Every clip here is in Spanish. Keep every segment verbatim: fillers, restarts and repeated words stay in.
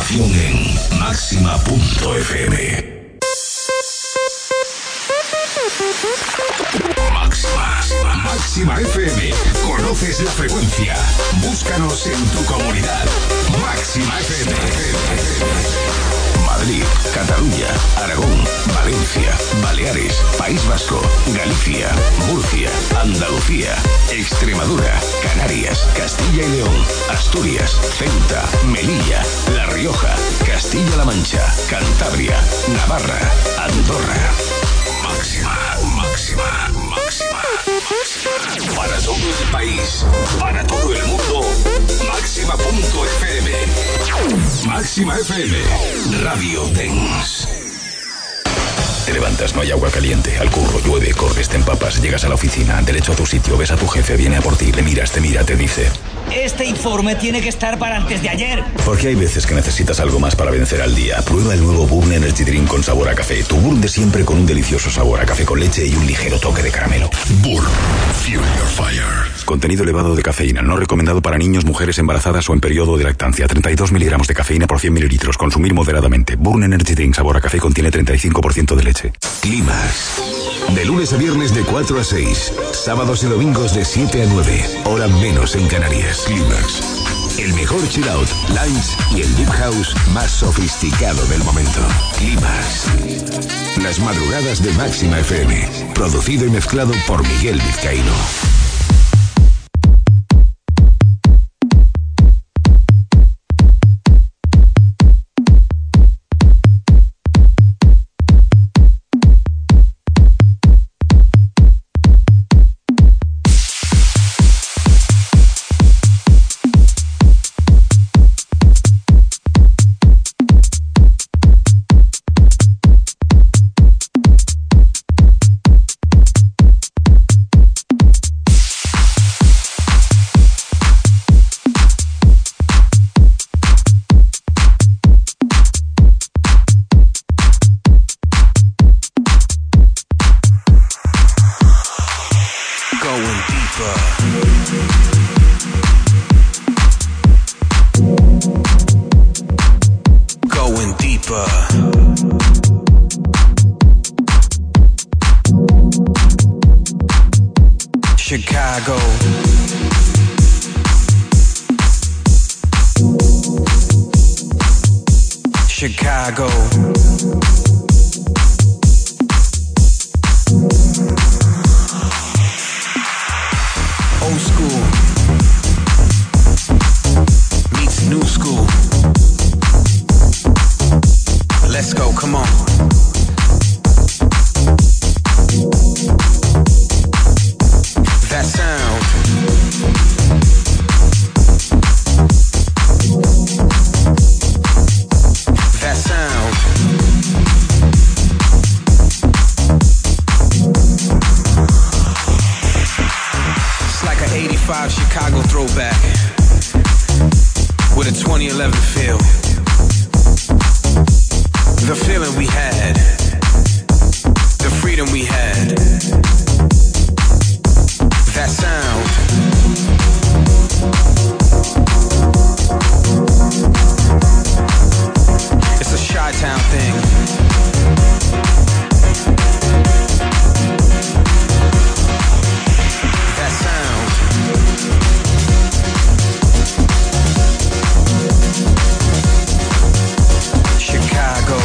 información en máxima punto f m. Máxima, Máxima F M. ¿Conoces la frecuencia? Búscanos en tu comunidad. Máxima F M. Madrid, Cataluña, Aragón, Valencia, Baleares, País Vasco, Galicia, Murcia, Andalucía, Extremadura, Canarias, Castilla y León, Asturias, Ceuta, Melilla, La Rioja, Castilla-La Mancha, Cantabria, Navarra, Andorra. Máxima, máxima, máxima, máxima. Para todo el país, para todo el mundo, máxima punto f m. Máxima F M, Radio Dance. Te levantas, no hay agua caliente, al curro, llueve, corres, te empapas, llegas a la oficina, derecho a tu sitio, ves a tu jefe, viene a por ti, le miras, te mira, te dice: este informe tiene que estar para antes de ayer. Porque hay veces que necesitas algo más para vencer al día. Prueba el nuevo Burn Energy Drink con sabor a café. Tu Burn de siempre con un delicioso sabor a café con leche y un ligero toque de caramelo. Burn, Fuel Your Fire. Contenido elevado de cafeína, no recomendado para niños, mujeres embarazadas o en periodo de lactancia. treinta y dos miligramos de cafeína por cien mililitros. Consumir moderadamente. Burn Energy Drink sabor a café contiene treinta y cinco por ciento de leche. Clímax. De lunes a viernes de cuatro a seis. Sábados y domingos de siete a nueve. Hora menos en Canarias. Clímax. El mejor chill out, lounge y el deep house más sofisticado del momento. Clímax. Las madrugadas de Máxima F M. Producido y mezclado por Miguel Vizcaíno. Chicago. Chicago. Old school meets new school. Let's go, come on. That sound. That sound. It's like an eighty-five Chicago throwback with a twenty eleven feel. The feeling we had, the freedom we had. That sound. It's a Chi-Town thing. That sound. Chicago.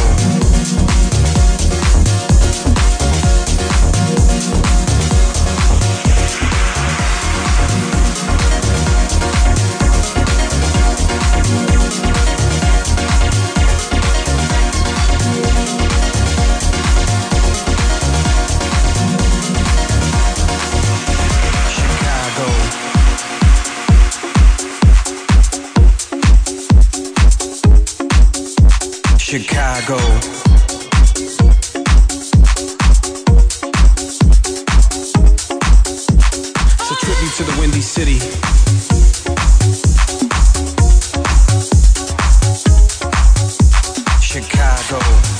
Chicago. It's a tribute to the Windy City. Chicago.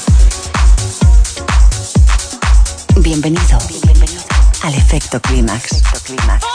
Bienvenido, Bienvenido al efecto Clímax. Efecto Clímax.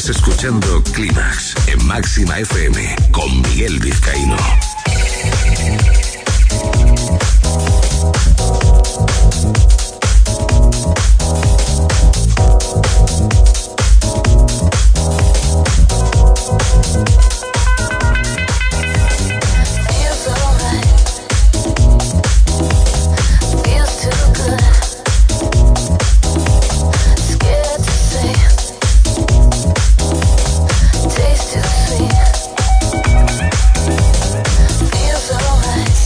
Estás escuchando Clímax en Máxima F M con Miguel Vizcaíno. Feels alright.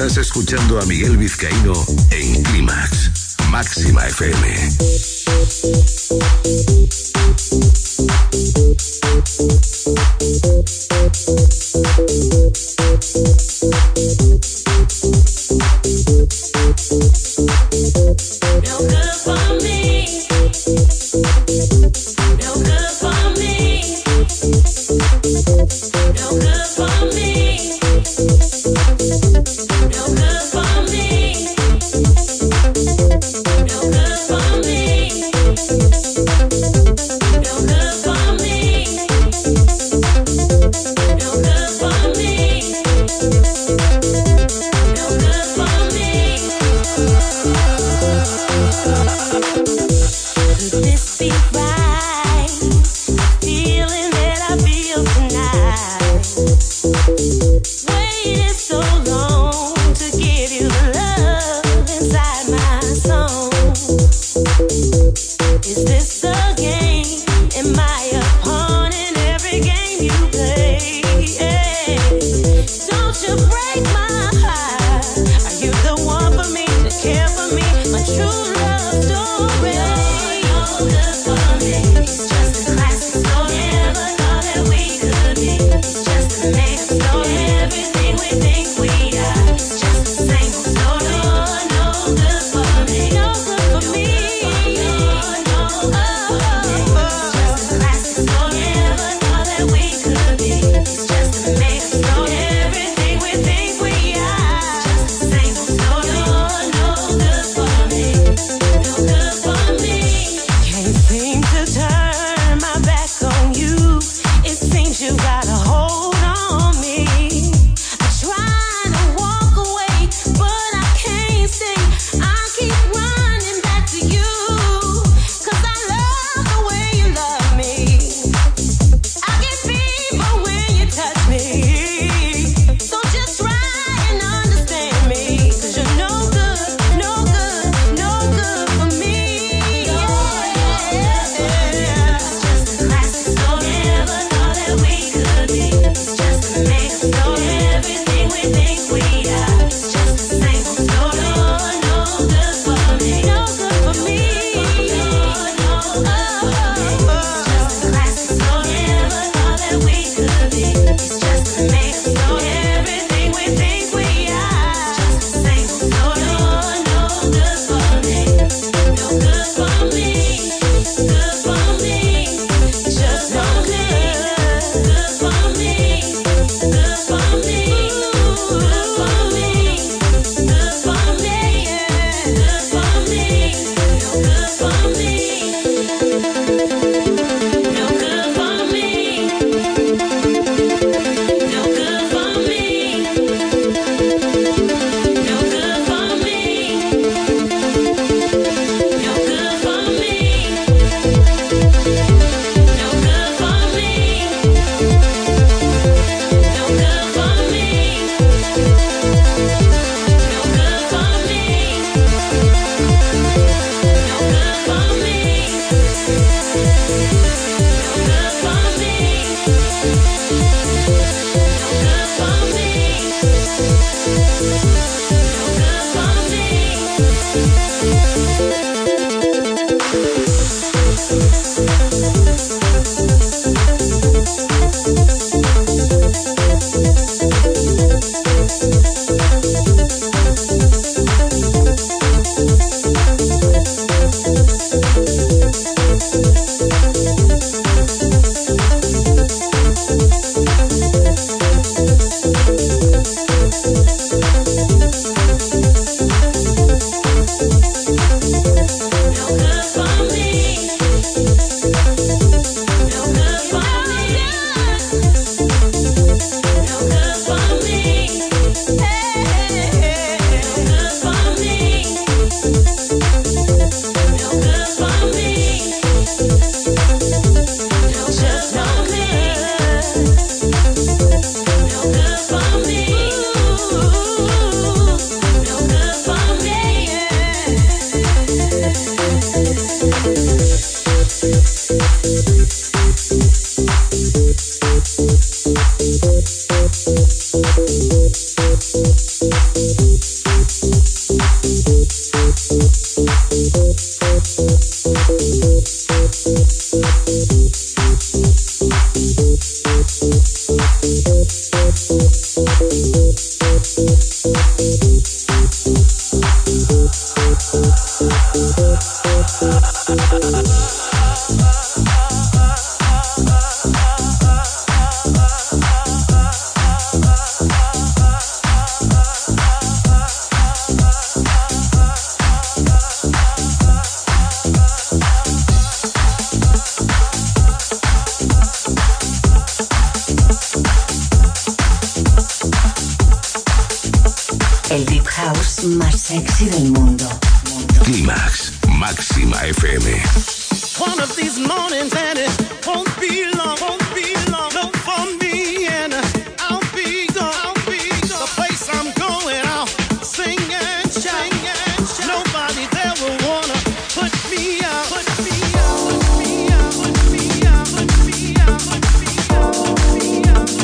Estás escuchando a Miguel Vizcaíno en Clímax, Máxima F M. Could be house más sexy del mundo. Clímax, Máxima F M. One of these mornings and it won't be long, won't be long, no for me and I'll be gone, I'll be gone. The place I'm going, I'll sing and shout, sing and shout. Nobody there will wanna put me out, put me out, put me out, put me out, put me out, put me out, put me out, put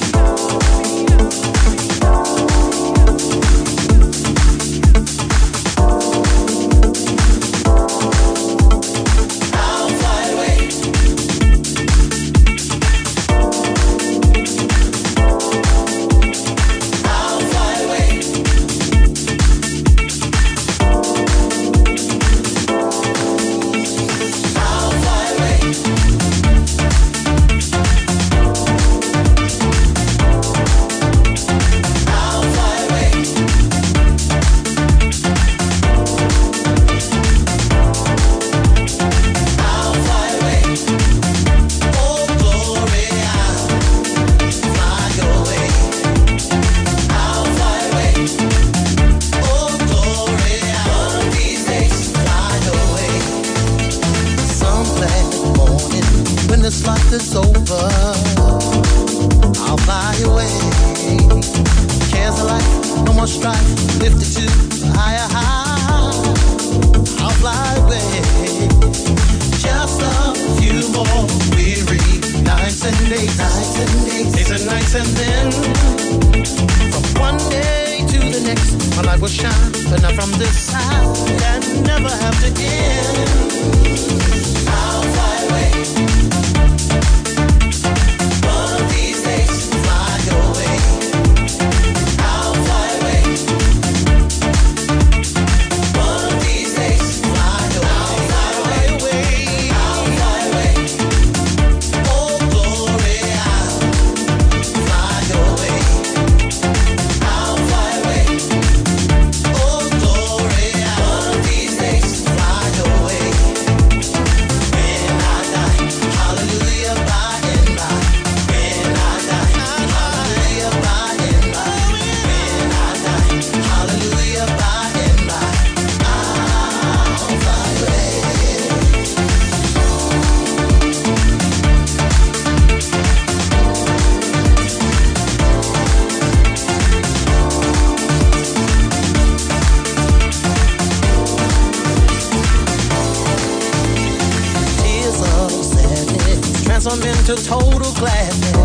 to total gladness.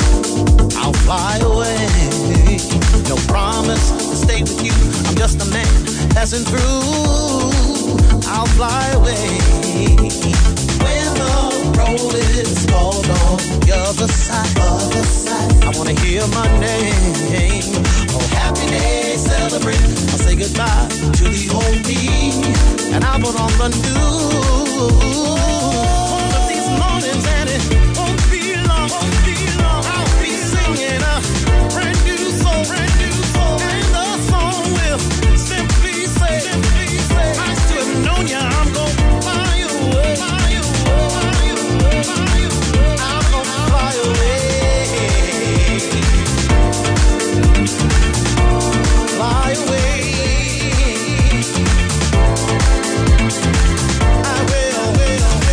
I'll fly away. No promise to stay with you. I'm just a man passing through. I'll fly away. When the road is called on the other side, other side, I wanna hear my name. Oh, happy day, celebrate. I'll say goodbye to the old me, and I'll put on the new. One of these mornings and it won't be long, won't be long. I'll be singing a brand new song, brand new song, and the song will simply say, simply say, I still have known ya. I'm gonna fly away, fly away, fly away, fly away. I'm gonna fly away, fly away. I will, will, will.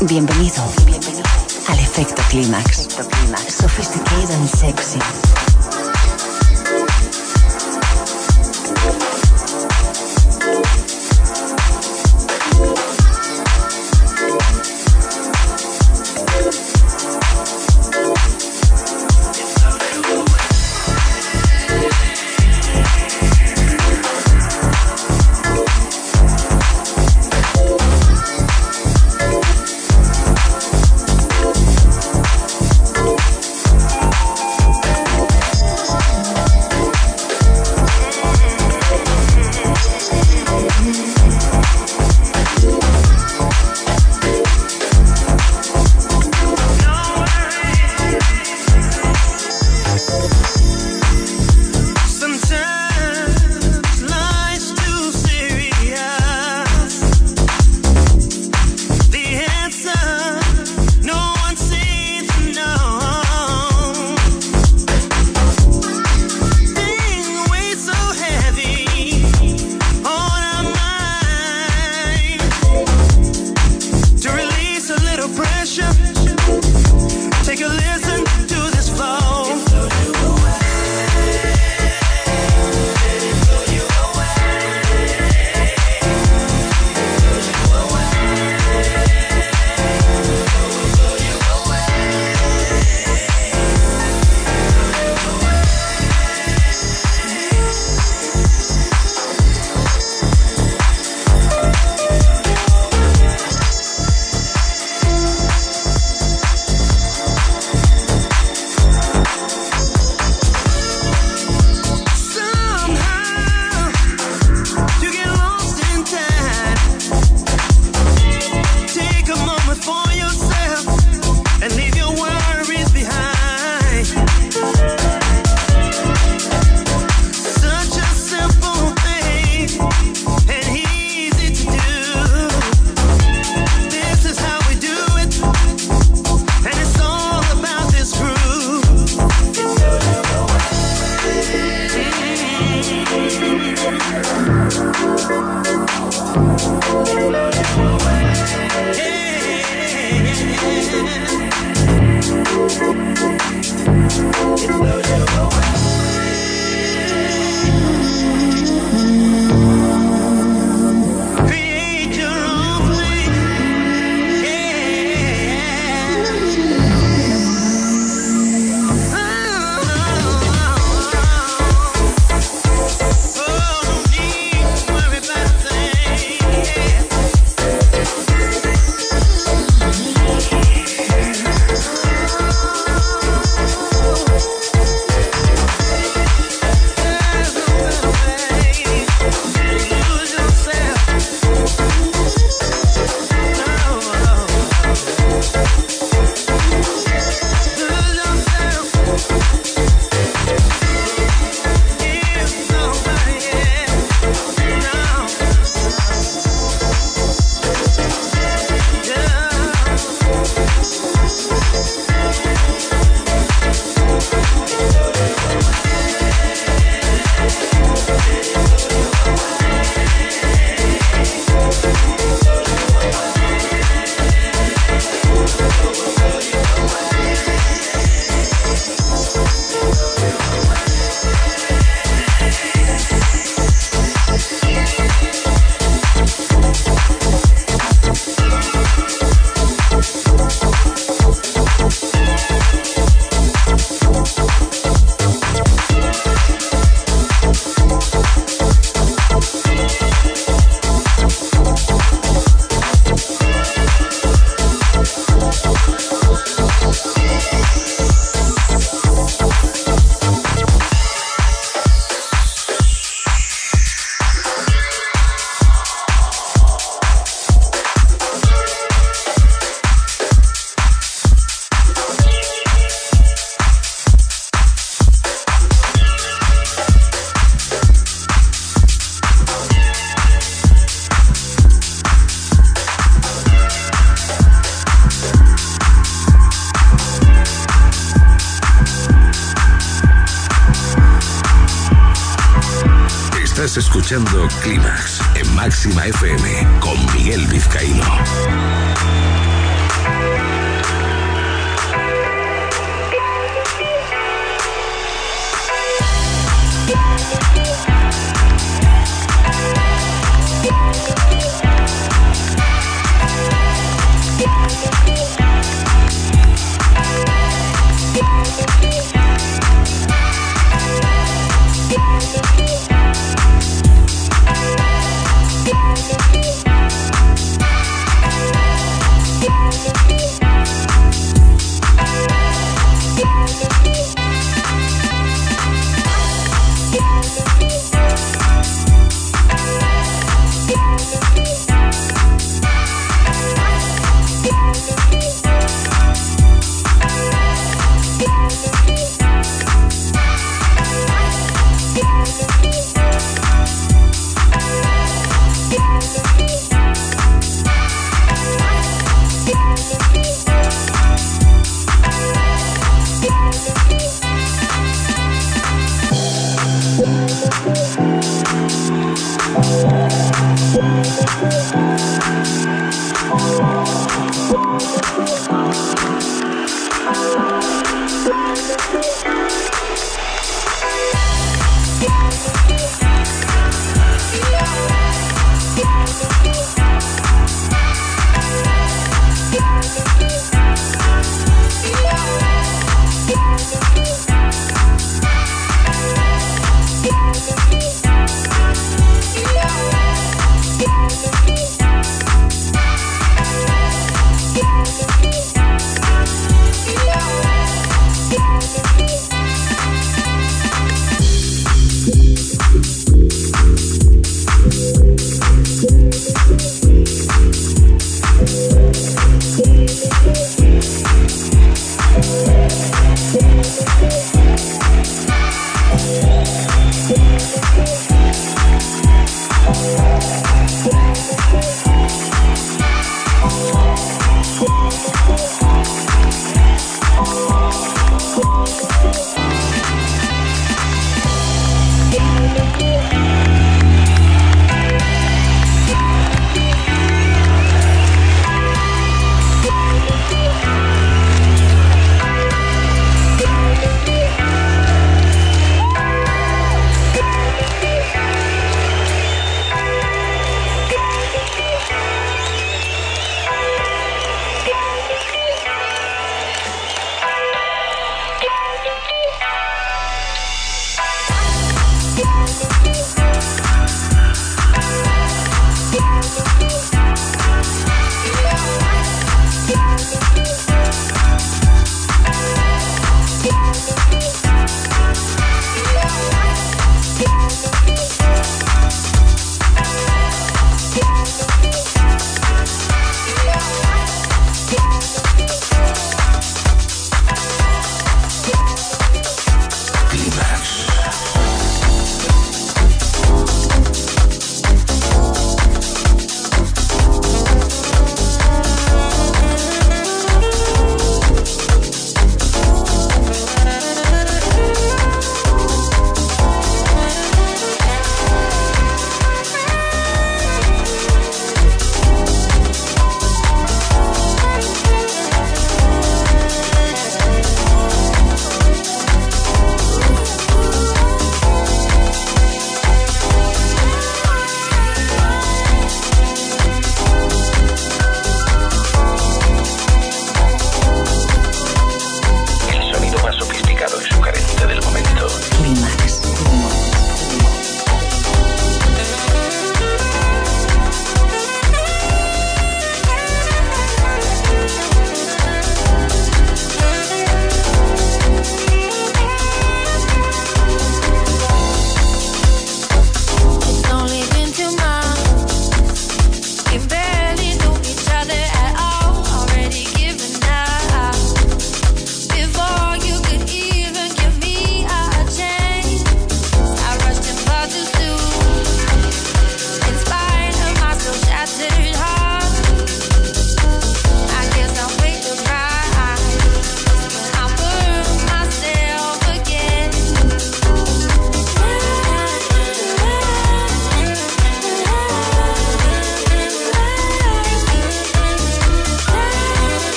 Bienvenido, bienvenido al efecto clímax. Sophisticated and sexy. Estás escuchando Clímax en Máxima F M con Miguel Vizcaíno. Yeah.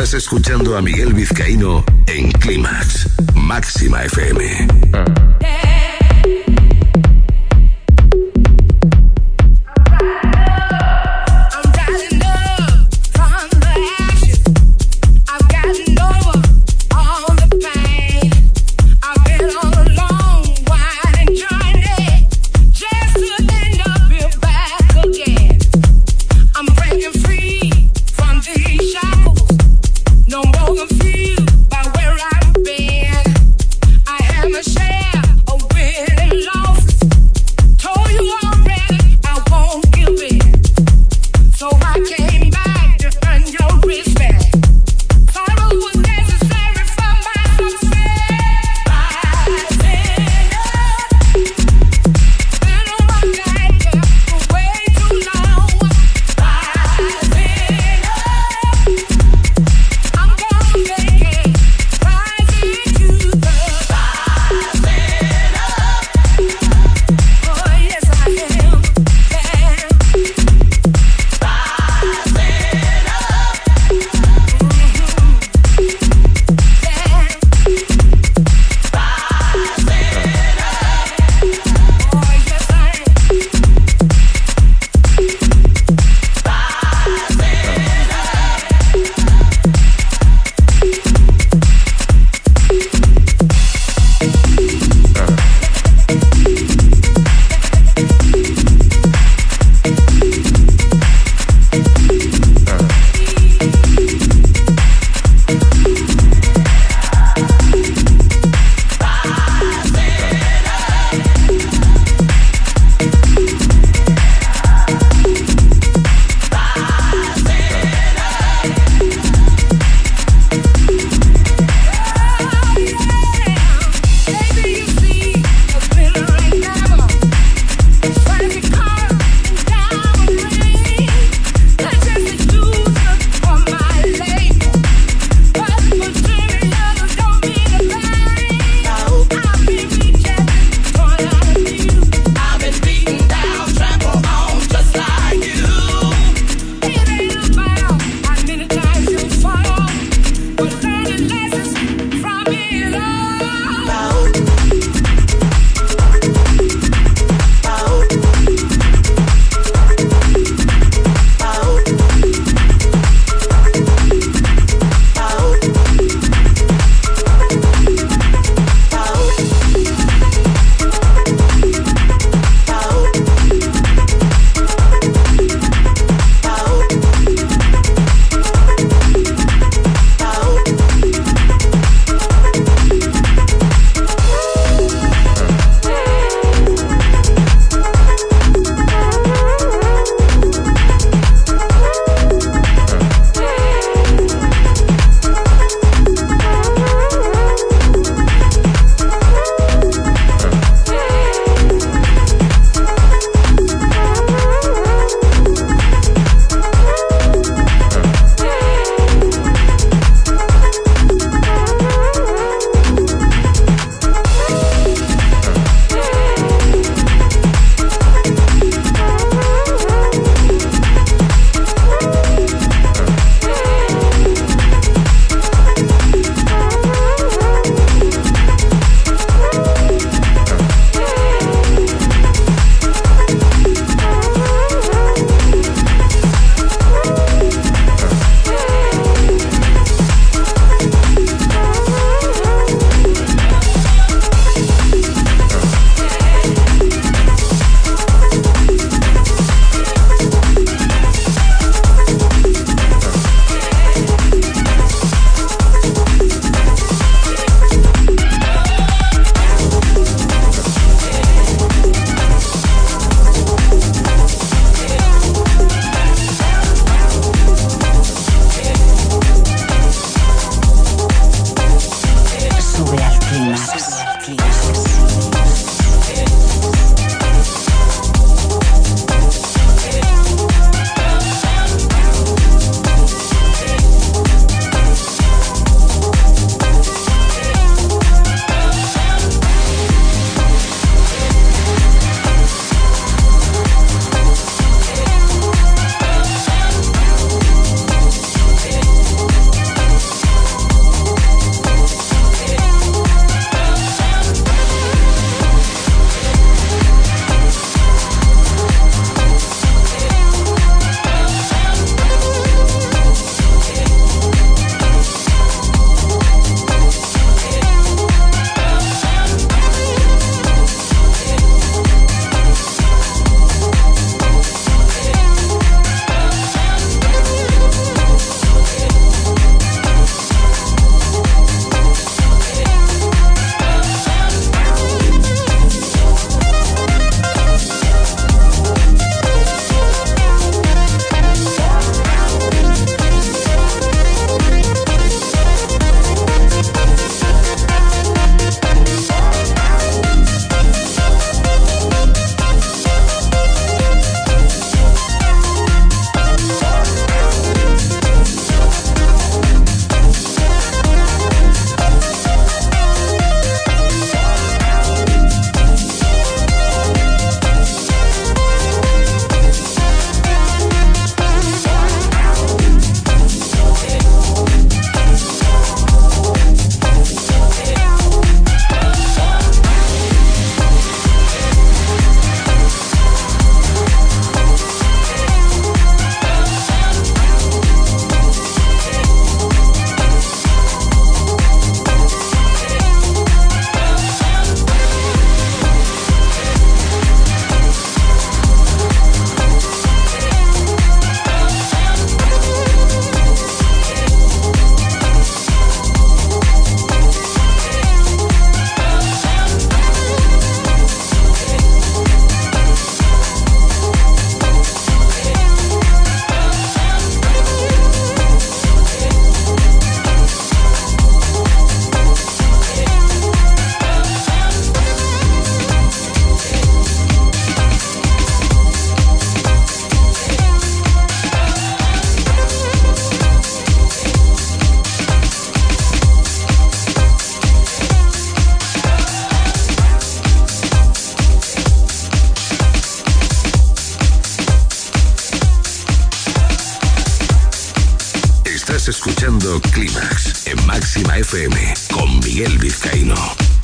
Estás escuchando a Miguel Vizcaíno en Clímax, Máxima F M. No more confused by where I've been. I am a share Estás escuchando Clímax en Máxima F M con Miguel Vizcaíno.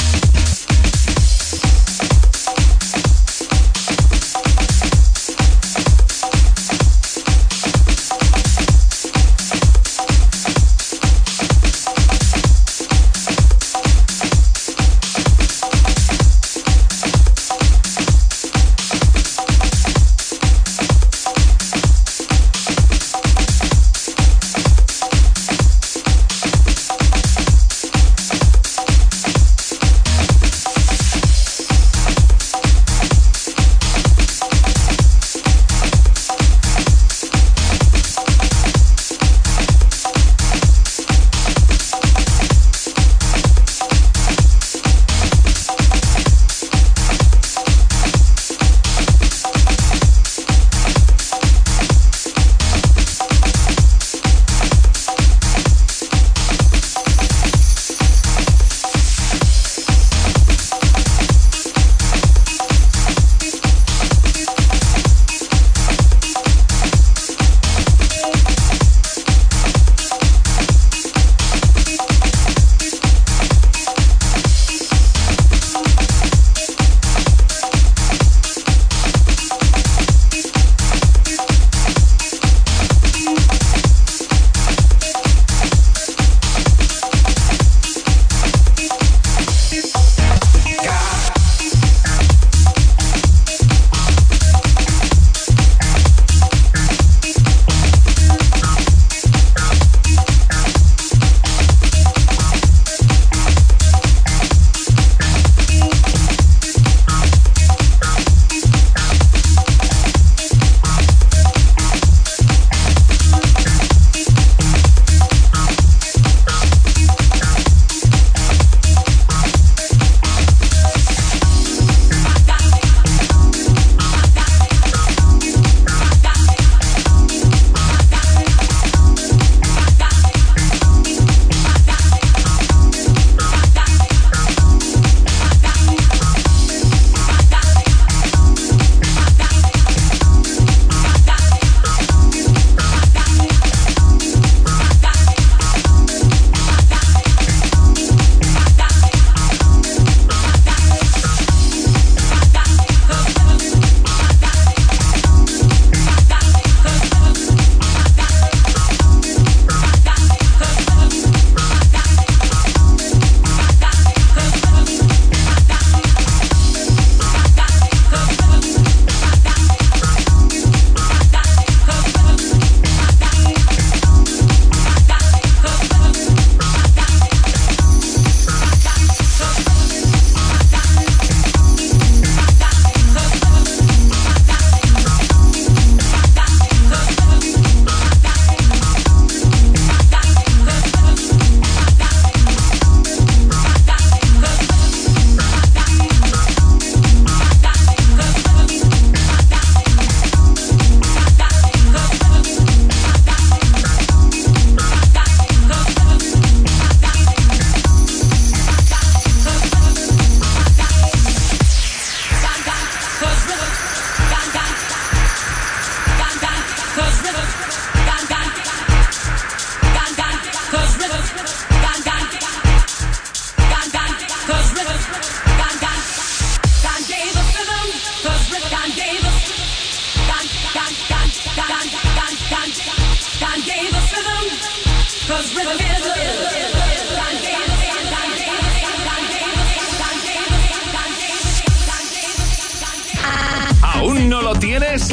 ¿Aún no lo tienes?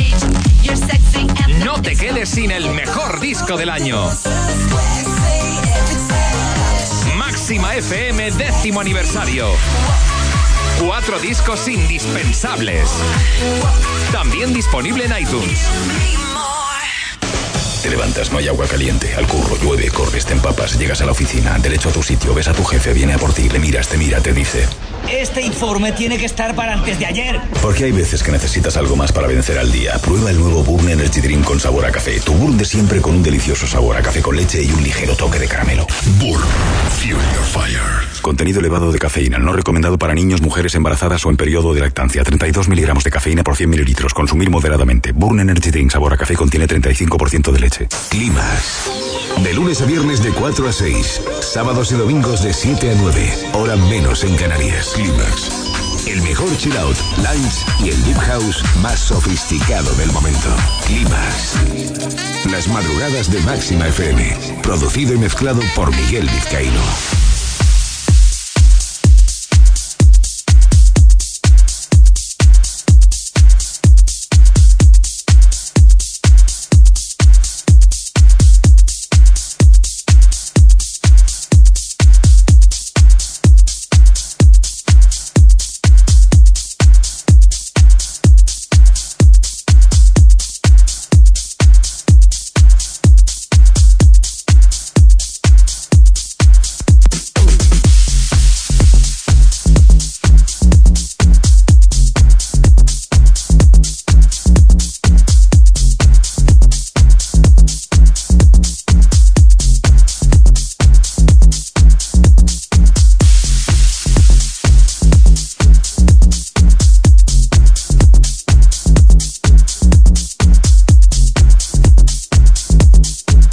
No te quedes sin el mejor disco del año. Máxima F M décimo aniversario. Cuatro discos indispensables. También disponible en iTunes. Te levantas, no hay agua caliente, al curro, llueve, corres, te empapas, llegas a la oficina, derecho a tu sitio, ves a tu jefe, viene a por ti, le miras, te mira, te dice: este informe tiene que estar para antes de ayer. Porque hay veces que necesitas algo más para vencer al día. Prueba el nuevo Burn Energy Drink con sabor a café. Tu Burn de siempre con un delicioso sabor a café con leche y un ligero toque de caramelo. Burn, Fuel Your Fire. Contenido elevado de cafeína. No recomendado para niños, mujeres embarazadas o en periodo de lactancia. treinta y dos miligramos de cafeína por cien mililitros. Consumir moderadamente. Burn Energy Drink sabor a café contiene treinta y cinco por ciento de leche. Clímax. De lunes a viernes de cuatro a seis. Sábados y domingos de siete a nueve. Hora menos en Canarias. Clímax. El mejor chill out, lounge y el deep house más sofisticado del momento. Clímax. Las madrugadas de Máxima F M. Producido y mezclado por Miguel Vizcaíno.